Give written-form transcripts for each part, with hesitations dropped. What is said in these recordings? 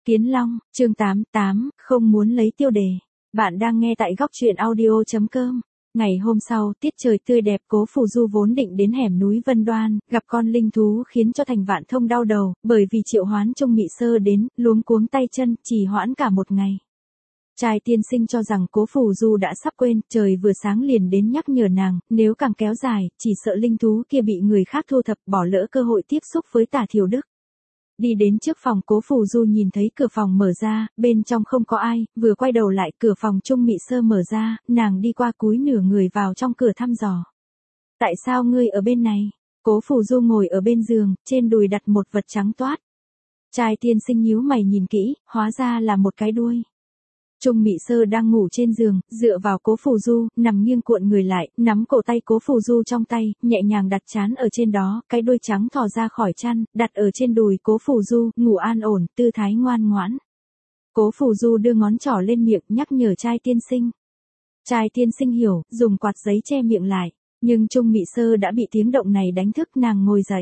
Kiến Long, chương 88, không muốn lấy tiêu đề. Bạn đang nghe tại góc truyện audio.com. Ngày hôm sau, tiết trời tươi đẹp, Cố Phù Du vốn định đến hẻm núi Vân Đoan, gặp con linh thú khiến cho Thành Vạn Thông đau đầu, bởi vì triệu hoán Trung Mị Sơ đến, luống cuống tay chân, trì hoãn cả một ngày. Trai tiên sinh cho rằng Cố Phù Du đã sắp quên, trời vừa sáng liền đến nhắc nhở nàng, nếu càng kéo dài, chỉ sợ linh thú kia bị người khác thu thập, bỏ lỡ cơ hội tiếp xúc với Tả Thiểu Đức. Đi đến trước phòng, Cố Phù Du nhìn thấy cửa phòng mở ra, bên trong không có ai, vừa quay đầu lại, cửa phòng Trung Mị Sơ mở ra, nàng đi qua cúi nửa người vào trong cửa thăm dò. Tại sao ngươi ở bên này? Cố Phù Du ngồi ở bên giường, trên đùi đặt một vật trắng toát. Trai tiên sinh nhíu mày nhìn kỹ, hóa ra là một cái đuôi. Trung Mị Sơ đang ngủ trên giường, dựa vào Cố Phù Du, nằm nghiêng cuộn người lại, nắm cổ tay Cố Phù Du trong tay, nhẹ nhàng đặt trán ở trên đó, cái đuôi trắng thò ra khỏi chăn, đặt ở trên đùi Cố Phù Du, ngủ an ổn, tư thái ngoan ngoãn. Cố Phù Du đưa ngón trỏ lên miệng, nhắc nhở trai tiên sinh. Trai tiên sinh hiểu, dùng quạt giấy che miệng lại, nhưng Trung Mị Sơ đã bị tiếng động này đánh thức, nàng ngồi dậy.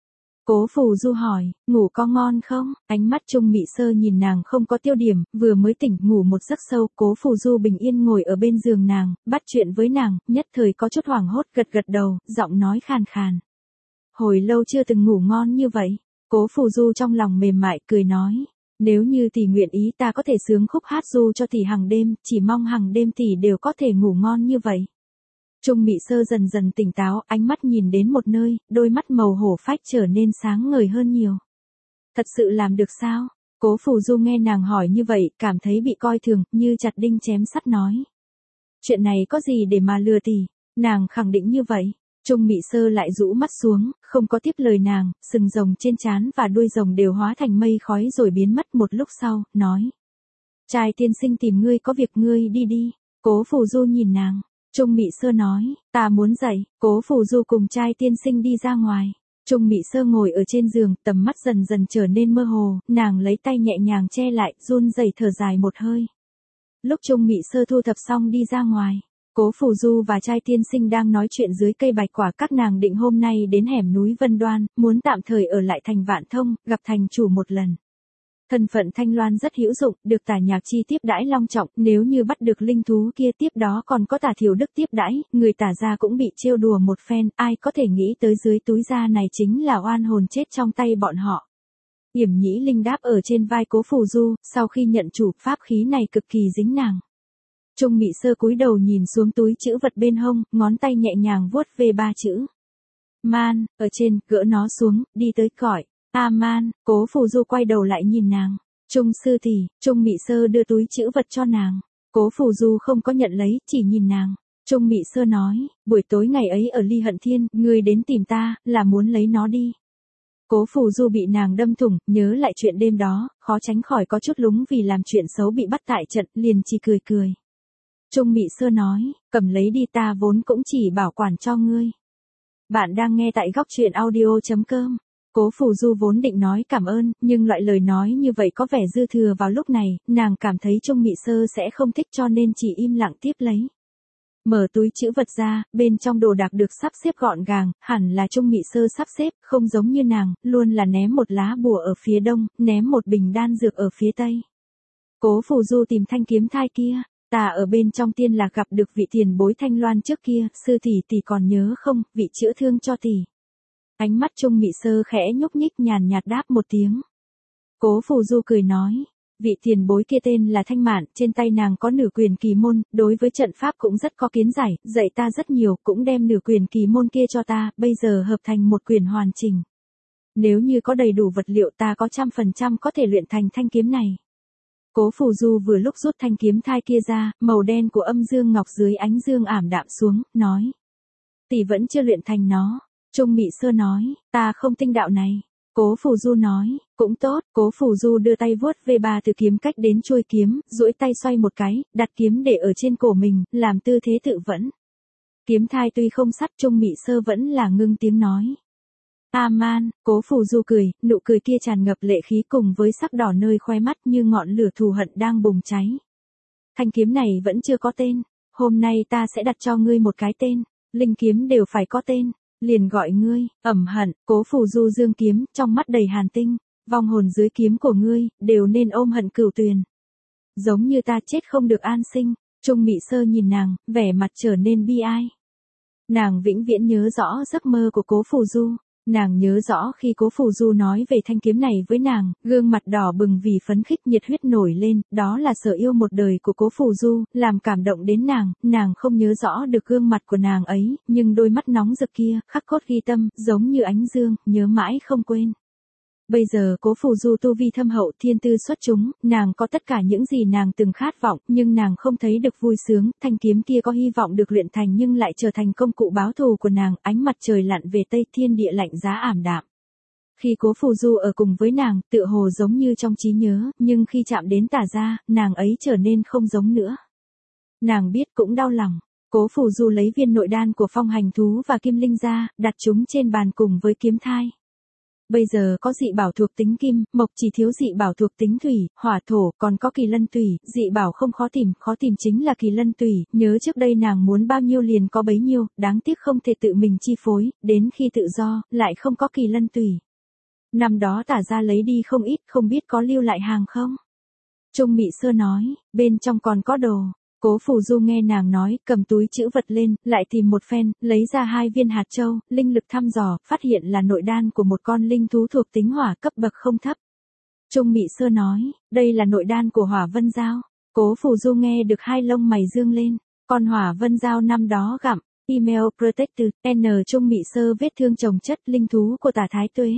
Cố Phù Du hỏi, ngủ có ngon không? Ánh mắt Trung Mị Sơ nhìn nàng không có tiêu điểm, vừa mới tỉnh ngủ một giấc sâu, Cố Phù Du bình yên ngồi ở bên giường nàng, bắt chuyện với nàng, nhất thời có chút hoảng hốt, gật gật đầu, giọng nói khàn khàn. Hồi lâu chưa từng ngủ ngon như vậy. Cố Phù Du trong lòng mềm mại cười nói, nếu như tỷ nguyện ý ta có thể sướng khúc hát ru cho tỷ hàng đêm, chỉ mong hàng đêm tỷ đều có thể ngủ ngon như vậy. Trung Mị Sơ dần dần tỉnh táo, ánh mắt nhìn đến một nơi, đôi mắt màu hổ phách trở nên sáng ngời hơn nhiều. Thật sự làm được sao? Cố Phù Du nghe nàng hỏi như vậy, cảm thấy bị coi thường, như chặt đinh chém sắt nói. Chuyện này có gì để mà lừa tỷ? Nàng khẳng định như vậy. Trung Mị Sơ lại rũ mắt xuống, không có tiếp lời nàng, sừng rồng trên trán và đuôi rồng đều hóa thành mây khói rồi biến mất một lúc sau, nói. Trai tiên sinh tìm ngươi có việc, ngươi đi đi. Cố Phù Du nhìn nàng. Trung Mị Sơ nói, ta muốn dậy. Cố Phù Du cùng trai tiên sinh đi ra ngoài. Trung Mị Sơ ngồi ở trên giường, tầm mắt dần dần trở nên mơ hồ, nàng lấy tay nhẹ nhàng che lại, run rẩy thở dài một hơi. Lúc Trung Mị Sơ thu thập xong đi ra ngoài, Cố Phù Du và trai tiên sinh đang nói chuyện dưới cây bạch quả, các nàng định hôm nay đến hẻm núi Vân Đoan, muốn tạm thời ở lại thành Vạn Thông, gặp thành chủ một lần. Thân phận Thanh Loan rất hữu dụng, được Tả Nhạc Chi tiếp đãi long trọng, nếu như bắt được linh thú kia tiếp đó còn có Tả Thiểu Đức tiếp đãi, người Tả gia cũng bị trêu đùa một phen, ai có thể nghĩ tới dưới túi da này chính là oan hồn chết trong tay bọn họ. Yểm Nhĩ Linh đáp ở trên vai Cố Phù Du, sau khi nhận chủ, pháp khí này cực kỳ dính nàng. Trung Mị Sơ cúi đầu nhìn xuống túi trữ vật bên hông, ngón tay nhẹ nhàng vuốt về ba chữ Man, ở trên, gỡ nó xuống, đi tới cõi. Man, Cố Phù Du quay đầu lại nhìn nàng. Trung sư tỷ. Trung Mị Sơ đưa túi trữ vật cho nàng. Cố Phù Du không có nhận lấy, chỉ nhìn nàng. Trung Mị Sơ nói, buổi tối ngày ấy ở Ly Hận Thiên, ngươi đến tìm ta, là muốn lấy nó đi. Cố Phù Du bị nàng đâm thủng, nhớ lại chuyện đêm đó, khó tránh khỏi có chút lúng vì làm chuyện xấu bị bắt tại trận, liền chỉ cười cười. Trung Mị Sơ nói, cầm lấy đi, ta vốn cũng chỉ bảo quản cho ngươi. Bạn đang nghe tại góc truyện audio.com. Cố Phù Du vốn định nói cảm ơn, nhưng loại lời nói như vậy có vẻ dư thừa vào lúc này, nàng cảm thấy Trung Mị Sơ sẽ không thích cho nên chỉ im lặng tiếp lấy. Mở túi trữ vật ra, bên trong đồ đạc được sắp xếp gọn gàng, hẳn là Trung Mị Sơ sắp xếp, không giống như nàng, luôn là ném một lá bùa ở phía đông, ném một bình đan dược ở phía tây. Cố Phù Du tìm thanh kiếm thai kia. Ta ở bên trong tiên lạc gặp được vị tiền bối Thanh Loan trước kia, sư tỷ tỷ còn nhớ không, vị chữa thương cho tỷ. Ánh mắt Trung Mị Sơ khẽ nhúc nhích, nhàn nhạt đáp một tiếng. Cố Phù Du cười nói, vị tiền bối kia tên là Thanh Mạn, trên tay nàng có nửa quyền kỳ môn, đối với trận pháp cũng rất có kiến giải, dạy ta rất nhiều, cũng đem nửa quyền kỳ môn kia cho ta, bây giờ hợp thành một quyền hoàn chỉnh. Nếu như có đầy đủ vật liệu ta có 100% có thể luyện thành thanh kiếm này. Cố Phù Du vừa lúc rút thanh kiếm thai kia ra, màu đen của âm dương ngọc dưới ánh dương ảm đạm xuống, nói. Tỷ vẫn chưa luyện thành nó. Trung Mị Sơ nói, ta không tinh đạo này. Cố Phù Du nói, cũng tốt. Cố Phù Du đưa tay vuốt về ba từ kiếm cách đến chuôi kiếm, duỗi tay xoay một cái, đặt kiếm để ở trên cổ mình, làm tư thế tự vẫn. Kiếm thai tuy không sắt, Trung Mị Sơ vẫn là ngưng tiếng nói. Man, Cố Phù Du cười, nụ cười kia tràn ngập lệ khí cùng với sắc đỏ nơi khóe mắt như ngọn lửa thù hận đang bùng cháy. Thanh kiếm này vẫn chưa có tên, hôm nay ta sẽ đặt cho ngươi một cái tên, linh kiếm đều phải có tên, liền gọi ngươi, ẩm hận. Cố Phù Du dương kiếm, trong mắt đầy hàn tinh. Vong hồn dưới kiếm của ngươi, đều nên ôm hận cửu tuyền. Giống như ta chết không được an sinh. Trung Mị Sơ nhìn nàng, vẻ mặt trở nên bi ai. Nàng vĩnh viễn nhớ rõ giấc mơ của Cố Phù Du. Nàng nhớ rõ khi Cố Phù Du nói về thanh kiếm này với nàng, gương mặt đỏ bừng vì phấn khích nhiệt huyết nổi lên, đó là sở yêu một đời của Cố Phù Du, làm cảm động đến nàng không nhớ rõ được gương mặt của nàng ấy, nhưng đôi mắt nóng rực kia, khắc cốt ghi tâm, giống như ánh dương, nhớ mãi không quên. Bây giờ Cố Phù Du tu vi thâm hậu thiên tư xuất chúng, nàng có tất cả những gì nàng từng khát vọng, nhưng nàng không thấy được vui sướng, thanh kiếm kia có hy vọng được luyện thành nhưng lại trở thành công cụ báo thù của nàng, ánh mặt trời lặn về tây thiên địa lạnh giá ảm đạm. Khi Cố Phù Du ở cùng với nàng, tựa hồ giống như trong trí nhớ, nhưng khi chạm đến Tả Gia, nàng ấy trở nên không giống nữa. Nàng biết cũng đau lòng. Cố Phù Du lấy viên nội đan của Phong Hành Thú và Kim Linh ra, đặt chúng trên bàn cùng với kiếm thai. Bây giờ có dị bảo thuộc tính kim, mộc chỉ thiếu dị bảo thuộc tính thủy, hỏa thổ, còn có kỳ lân tùy, dị bảo không khó tìm chính là kỳ lân tùy, nhớ trước đây nàng muốn bao nhiêu liền có bấy nhiêu, đáng tiếc không thể tự mình chi phối, đến khi tự do, lại không có kỳ lân tùy. Năm đó Tả Gia lấy đi không ít, không biết có lưu lại hàng không? Trung Mị Sơ nói, bên trong còn có đồ. Cố Phù Du nghe nàng nói, cầm túi trữ vật lên, lại tìm một phen, lấy ra 2 viên hạt châu, linh lực thăm dò, phát hiện là nội đan của một con linh thú thuộc tính hỏa cấp bậc không thấp. Trung Mị Sơ nói, đây là nội đan của Hỏa Vân Dao. Cố Phù Du nghe được 2 lông mày dương lên, con Hỏa Vân Dao năm đó gặm, email protected, Trung Mị Sơ vết thương chồng chất linh thú của Tả Thái Tuế.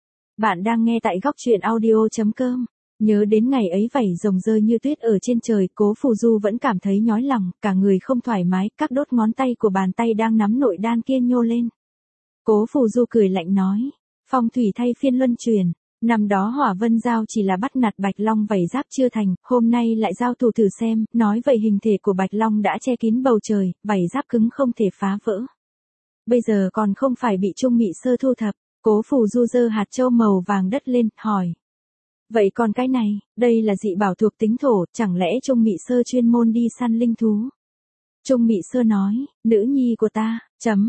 Bạn đang nghe tại góc truyện audio.com. Nhớ đến ngày ấy vảy rồng rơi như tuyết ở trên trời, Cố Phù Du vẫn cảm thấy nhói lòng, cả người không thoải mái, các đốt ngón tay của bàn tay đang nắm nội đan kia nhô lên. Cố Phù Du cười lạnh nói, phong thủy thay phiên luân chuyển, năm đó Hỏa Vân Dao chỉ là bắt nạt Bạch Long vảy giáp chưa thành, hôm nay lại giao thủ thử xem, nói vậy hình thể của Bạch Long đã che kín bầu trời, vảy giáp cứng không thể phá vỡ. Bây giờ còn không phải bị Trung Mị Sơ thu thập. Cố Phù Du giơ hạt châu màu vàng đất lên, hỏi. Vậy còn cái này, đây là dị bảo thuộc tính thổ, chẳng lẽ Trung Mị Sơ chuyên môn đi săn linh thú? Trung Mị Sơ nói, nữ nhi của ta,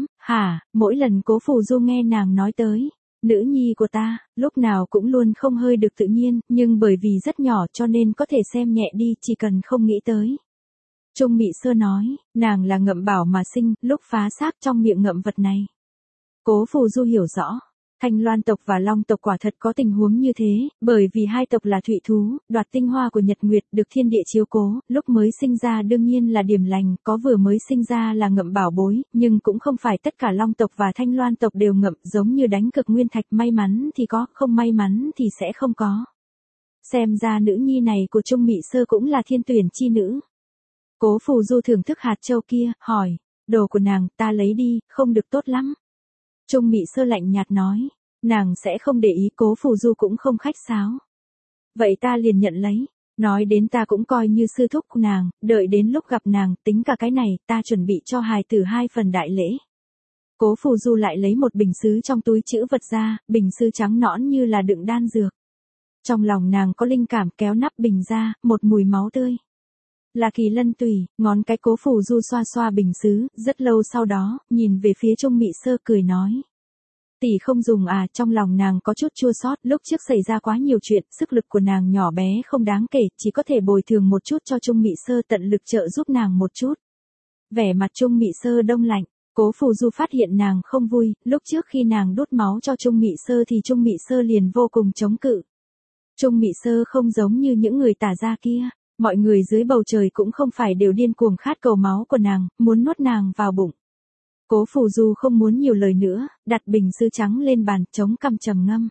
hả, mỗi lần Cố Phù Du nghe nàng nói tới, nữ nhi của ta, lúc nào cũng luôn không hơi được tự nhiên, nhưng bởi vì rất nhỏ cho nên có thể xem nhẹ đi, chỉ cần không nghĩ tới. Trung Mị Sơ nói, nàng là ngậm bảo mà sinh, lúc phá xác trong miệng ngậm vật này. Cố Phù Du hiểu rõ. Thanh Loan tộc và Long tộc quả thật có tình huống như thế, bởi vì hai tộc là thủy thú, đoạt tinh hoa của Nhật Nguyệt, được thiên địa chiếu cố, lúc mới sinh ra đương nhiên là điểm lành, có vừa mới sinh ra là ngậm bảo bối, nhưng cũng không phải tất cả Long tộc và Thanh Loan tộc đều ngậm, giống như đánh cực nguyên thạch, may mắn thì có, không may mắn thì sẽ không có. Xem ra nữ nhi này của Trung Mị Sơ cũng là thiên tuyển chi nữ. Cố Phù Du thưởng thức hạt châu kia, hỏi, đồ của nàng ta lấy đi, không được tốt lắm. Trung Mị Sơ lạnh nhạt nói, nàng sẽ không để ý. Cố Phù Du cũng không khách sáo. Vậy ta liền nhận lấy, nói đến ta cũng coi như sư thúc của nàng, đợi đến lúc gặp nàng, tính cả cái này, ta chuẩn bị cho hài tử 2 phần đại lễ. Cố Phù Du lại lấy một bình sứ trong túi trữ vật ra, bình sứ trắng nõn như là đựng đan dược. Trong lòng nàng có linh cảm, kéo nắp bình ra, một mùi máu tươi. Là kỳ lân tùy, ngón cái Cố Phù Du xoa xoa bình sứ, rất lâu sau đó, nhìn về phía Trung Mị Sơ cười nói. Tỷ không dùng à, trong lòng nàng có chút chua xót, lúc trước xảy ra quá nhiều chuyện, sức lực của nàng nhỏ bé không đáng kể, chỉ có thể bồi thường một chút cho Trung Mị Sơ, tận lực trợ giúp nàng một chút. Vẻ mặt Trung Mị Sơ đông lạnh, Cố Phù Du phát hiện nàng không vui, lúc trước khi nàng đút máu cho Trung Mị Sơ thì Trung Mị Sơ liền vô cùng chống cự. Trung Mị Sơ không giống như những người Tả Gia kia. Mọi người dưới bầu trời cũng không phải đều điên cuồng khát cầu máu của nàng, muốn nuốt nàng vào bụng. Cố Phù Du không muốn nhiều lời nữa, đặt bình sứ trắng lên bàn, chống cằm trầm ngâm.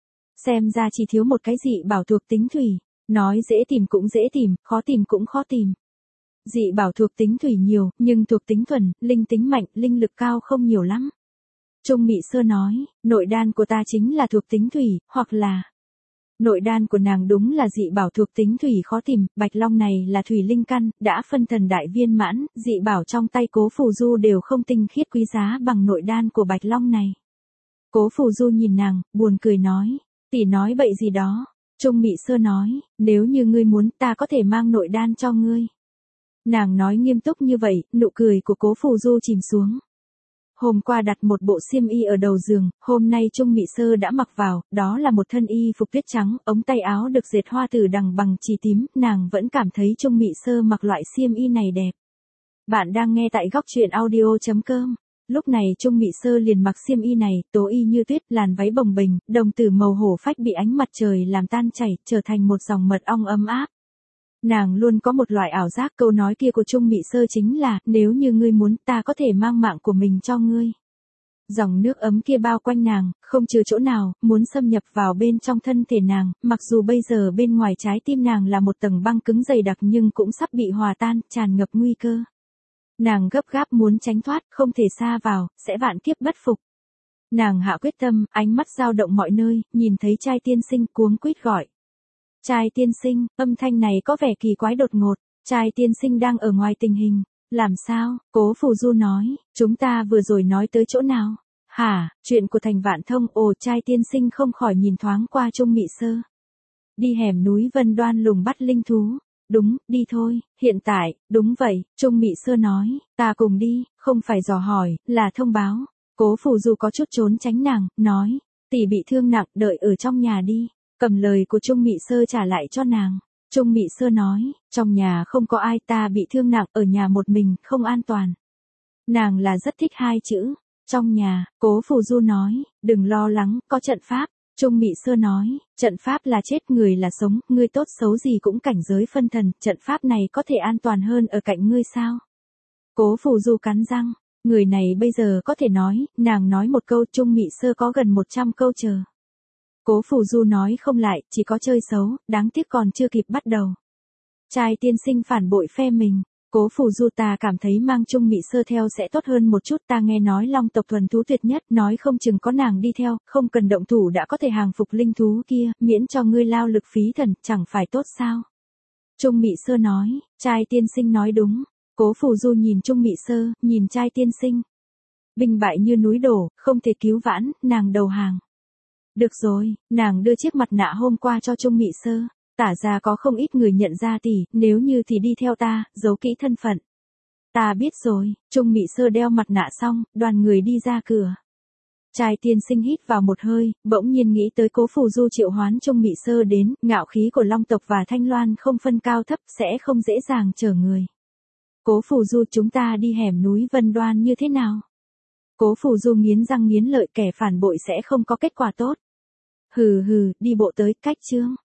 Xem ra chỉ thiếu một cái dị bảo thuộc tính thủy, nói dễ tìm cũng dễ tìm, khó tìm cũng khó tìm. Dị bảo thuộc tính thủy nhiều, nhưng thuộc tính thuần, linh tính mạnh, linh lực cao không nhiều lắm. Trung Mị Sơ nói, nội đan của ta chính là thuộc tính thủy, hoặc là... Nội đan của nàng đúng là dị bảo thuộc tính thủy khó tìm, Bạch Long này là thủy linh căn, đã phân thần đại viên mãn, dị bảo trong tay Cố Phù Du đều không tinh khiết quý giá bằng nội đan của Bạch Long này. Cố Phù Du nhìn nàng, buồn cười nói, tỷ nói bậy gì đó. Trung Mị Sơ nói, nếu như ngươi muốn ta có thể mang nội đan cho ngươi. Nàng nói nghiêm túc như vậy, nụ cười của Cố Phù Du chìm xuống. hôm qua đặt một bộ xiêm y ở đầu giường, hôm nay Trung Mị Sơ đã mặc vào, đó là một thân y phục tuyết trắng, ống tay áo được dệt hoa tử đằng bằng chì tím, nàng vẫn cảm thấy Trung Mị Sơ mặc loại xiêm y này đẹp. Bạn đang nghe tại góc truyện audio.com. Lúc này Trung Mị Sơ liền mặc xiêm y này, tố y như tuyết, làn váy bồng bềnh, đồng tử màu hổ phách bị ánh mặt trời làm tan chảy, trở thành một dòng mật ong ấm áp. Nàng luôn có một loại ảo giác, câu nói kia của Trung Mị Sơ chính là, nếu như ngươi muốn, ta có thể mang mạng của mình cho ngươi. Dòng nước ấm kia bao quanh nàng, không chừa chỗ nào, muốn xâm nhập vào bên trong thân thể nàng, mặc dù bây giờ bên ngoài trái tim nàng là một tầng băng cứng dày đặc nhưng cũng sắp bị hòa tan, tràn ngập nguy cơ. Nàng gấp gáp muốn tránh thoát, không thể xa vào, sẽ vạn kiếp bất phục. Nàng hạ quyết tâm, ánh mắt dao động mọi nơi, nhìn thấy trai tiên sinh cuống quýt gọi. Trai tiên sinh, âm thanh này có vẻ kỳ quái đột ngột, trai tiên sinh đang ở ngoài tình hình. Làm sao? Cố Phù Du nói, chúng ta vừa rồi nói tới chỗ nào? Hả, chuyện của Thành Vạn Thông. Ồ, trai tiên sinh không khỏi nhìn thoáng qua Trung Mị Sơ. Đi hẻm núi Vân Đoan lùng bắt linh thú. Đúng, đi thôi, hiện tại, đúng vậy, Trung Mị Sơ nói, ta cùng đi, không phải dò hỏi, là thông báo. Cố Phù Du có chút trốn tránh nàng, nói, tỷ bị thương nặng, đợi ở trong nhà đi. Cầm lời của Trung Mị Sơ trả lại cho nàng. Trung Mị Sơ nói, trong nhà không có ai, ta bị thương nặng, ở nhà một mình, không an toàn. Nàng là rất thích hai chữ, trong nhà. Cố Phù Du nói, đừng lo lắng, có trận pháp. Trung Mị Sơ nói, trận pháp là chết, người là sống, ngươi tốt xấu gì cũng cảnh giới phân thần, trận pháp này có thể an toàn hơn ở cạnh ngươi sao? Cố Phù Du cắn răng, người này bây giờ có thể nói, nàng nói một câu, Trung Mị Sơ có gần 100 câu chờ. Cố Phù Du nói không lại, chỉ có chơi xấu, đáng tiếc còn chưa kịp bắt đầu. Trai tiên sinh phản bội phe mình. Cố Phù Du, ta cảm thấy mang Trung Mị Sơ theo sẽ tốt hơn một chút, ta nghe nói long tộc thuần thú tuyệt nhất, nói không chừng có nàng đi theo, không cần động thủ đã có thể hàng phục linh thú kia, miễn cho ngươi lao lực phí thần, chẳng phải tốt sao? Trung Mị Sơ nói, trai tiên sinh nói đúng. Cố Phù Du nhìn Trung Mị Sơ, nhìn trai tiên sinh. Binh bại như núi đổ, không thể cứu vãn, nàng đầu hàng. Được rồi, nàng đưa chiếc mặt nạ hôm qua cho Trung Mị Sơ. Tả ra có không ít người nhận ra tỷ, nếu như thì đi theo ta, giấu kỹ thân phận. Ta biết rồi. Trung Mị Sơ đeo mặt nạ xong, đoàn người đi ra cửa. Trai tiên sinh hít vào một hơi, bỗng nhiên nghĩ tới Cố Phù Du triệu hoán Trung Mị Sơ đến, ngạo khí của Long tộc và Thanh Loan không phân cao thấp, sẽ không dễ dàng chở người. Cố Phù Du, chúng ta đi hẻm núi Vân Đoan như thế nào? Cố Phù Du nghiến răng nghiến lợi, kẻ phản bội sẽ không có kết quả tốt. Hừ hừ, đi bộ tới cách chương.